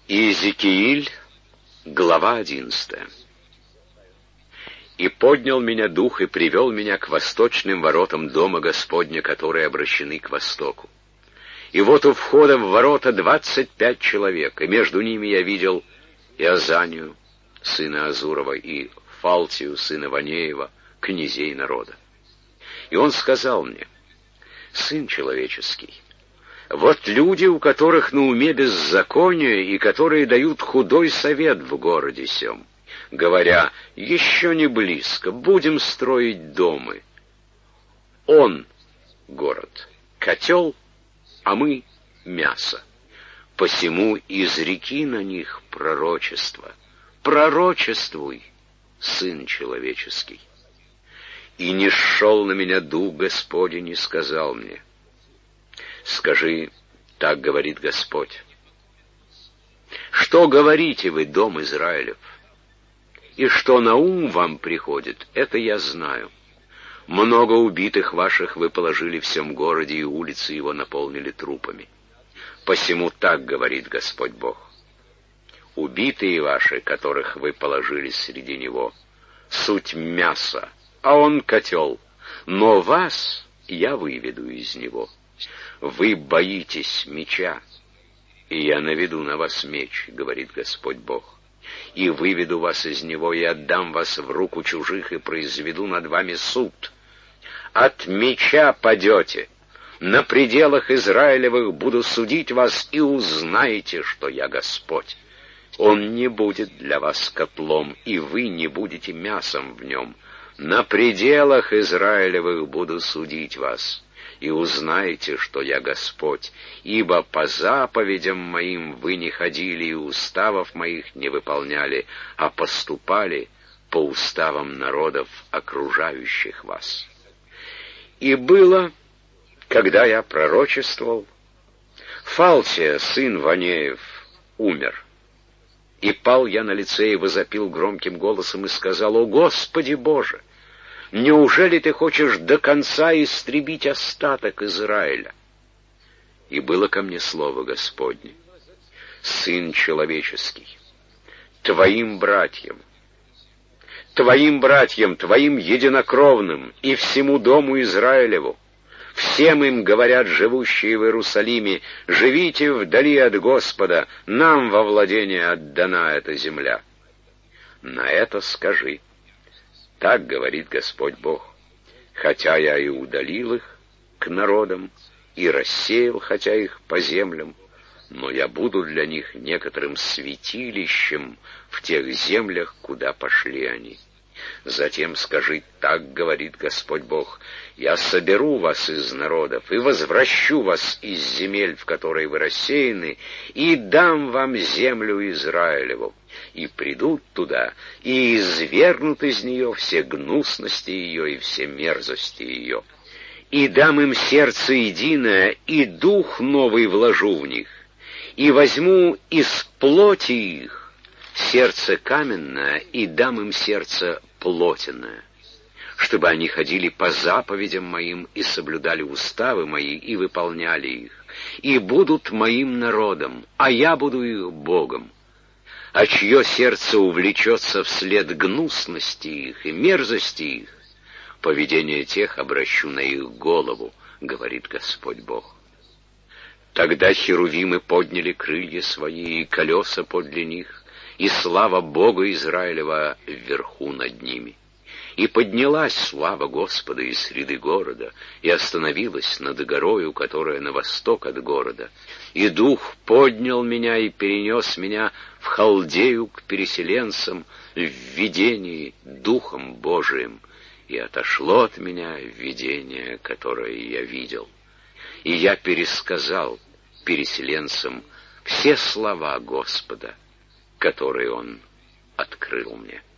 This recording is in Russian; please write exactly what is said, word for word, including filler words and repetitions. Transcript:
Иезекииль, глава одиннадцатая. «И поднял меня дух, и привел меня к восточным воротам дома Господня, которые обращены к востоку. И вот у входа в ворота двадцать пять человек, и между ними я видел Иозанию, сына Азурова, и Фалтию, сына Ванеева, князей народа. И он сказал мне: сын человеческий, вот люди, у которых на уме беззаконие, и которые дают худой совет в городе сем, говоря: еще не близко, будем строить домы. Он, город, котел, а мы мясо. Посему изреки на них пророчество. Пророчествуй, сын человеческий. И не сшел на меня дух Господень и сказал мне: скажи, так говорит Господь. Что говорите вы, дом Израилев? И что на ум вам приходит, это я знаю. Много убитых ваших вы положили в всем городе, и улицы его наполнили трупами. Посему так говорит Господь Бог: убитые ваши, которых вы положили среди него, суть мясо, а он котел, но вас я выведу из него. Вы боитесь меча, и я наведу на вас меч, говорит Господь Бог, и выведу вас из него, и отдам вас в руку чужих, и произведу над вами суд. От меча падете, на пределах Израилевых буду судить вас, и узнаете, что я Господь. Он не будет для вас котлом, и вы не будете мясом в нем. На пределах Израилевых буду судить вас, и узнаете, что я Господь, ибо по заповедям моим вы не ходили и уставов моих не выполняли, а поступали по уставам народов, окружающих вас. И было, когда я пророчествовал, Фалтия, сын Ванеев, умер. И пал я на лице и возопил громким голосом и сказал: «О Господи Боже! Неужели ты хочешь до конца истребить остаток Израиля?» И было ко мне слово Господне: сын человеческий, твоим братьям, твоим братьям, твоим единокровным и всему дому Израилеву, всем им говорят живущие в Иерусалиме: живите вдали от Господа, нам во владение отдана эта земля. На это скажи: так говорит Господь Бог: хотя я и удалил их к народам, и рассеял, хотя их по землям, но я буду для них некоторым святилищем в тех землях, куда пошли они. Затем скажи: так говорит Господь Бог: я соберу вас из народов и возвращу вас из земель, в которые вы рассеяны, и дам вам землю Израилеву. И придут туда, и извергнут из нее все гнусности ее и все мерзости ее. И дам им сердце единое, и дух новый вложу в них, и возьму из плоти их сердце каменное, и дам им сердце плотяное, чтобы они ходили по заповедям моим и соблюдали уставы мои и выполняли их, и будут моим народом, а я буду их Богом. А чье сердце увлечется вслед гнусности их и мерзости их, поведение тех обращу на их голову, говорит Господь Бог. Тогда херувимы подняли крылья свои, и колеса подле них, и слава Бога Израилева вверху над ними. И поднялась слава Господа из среды города, и остановилась над горою, которая на восток от города. И Дух поднял меня и перенес меня в Халдею к переселенцам в видении Духом Божиим, и отошло от меня видение, которое я видел. И я пересказал переселенцам все слова Господа, которые Он открыл мне.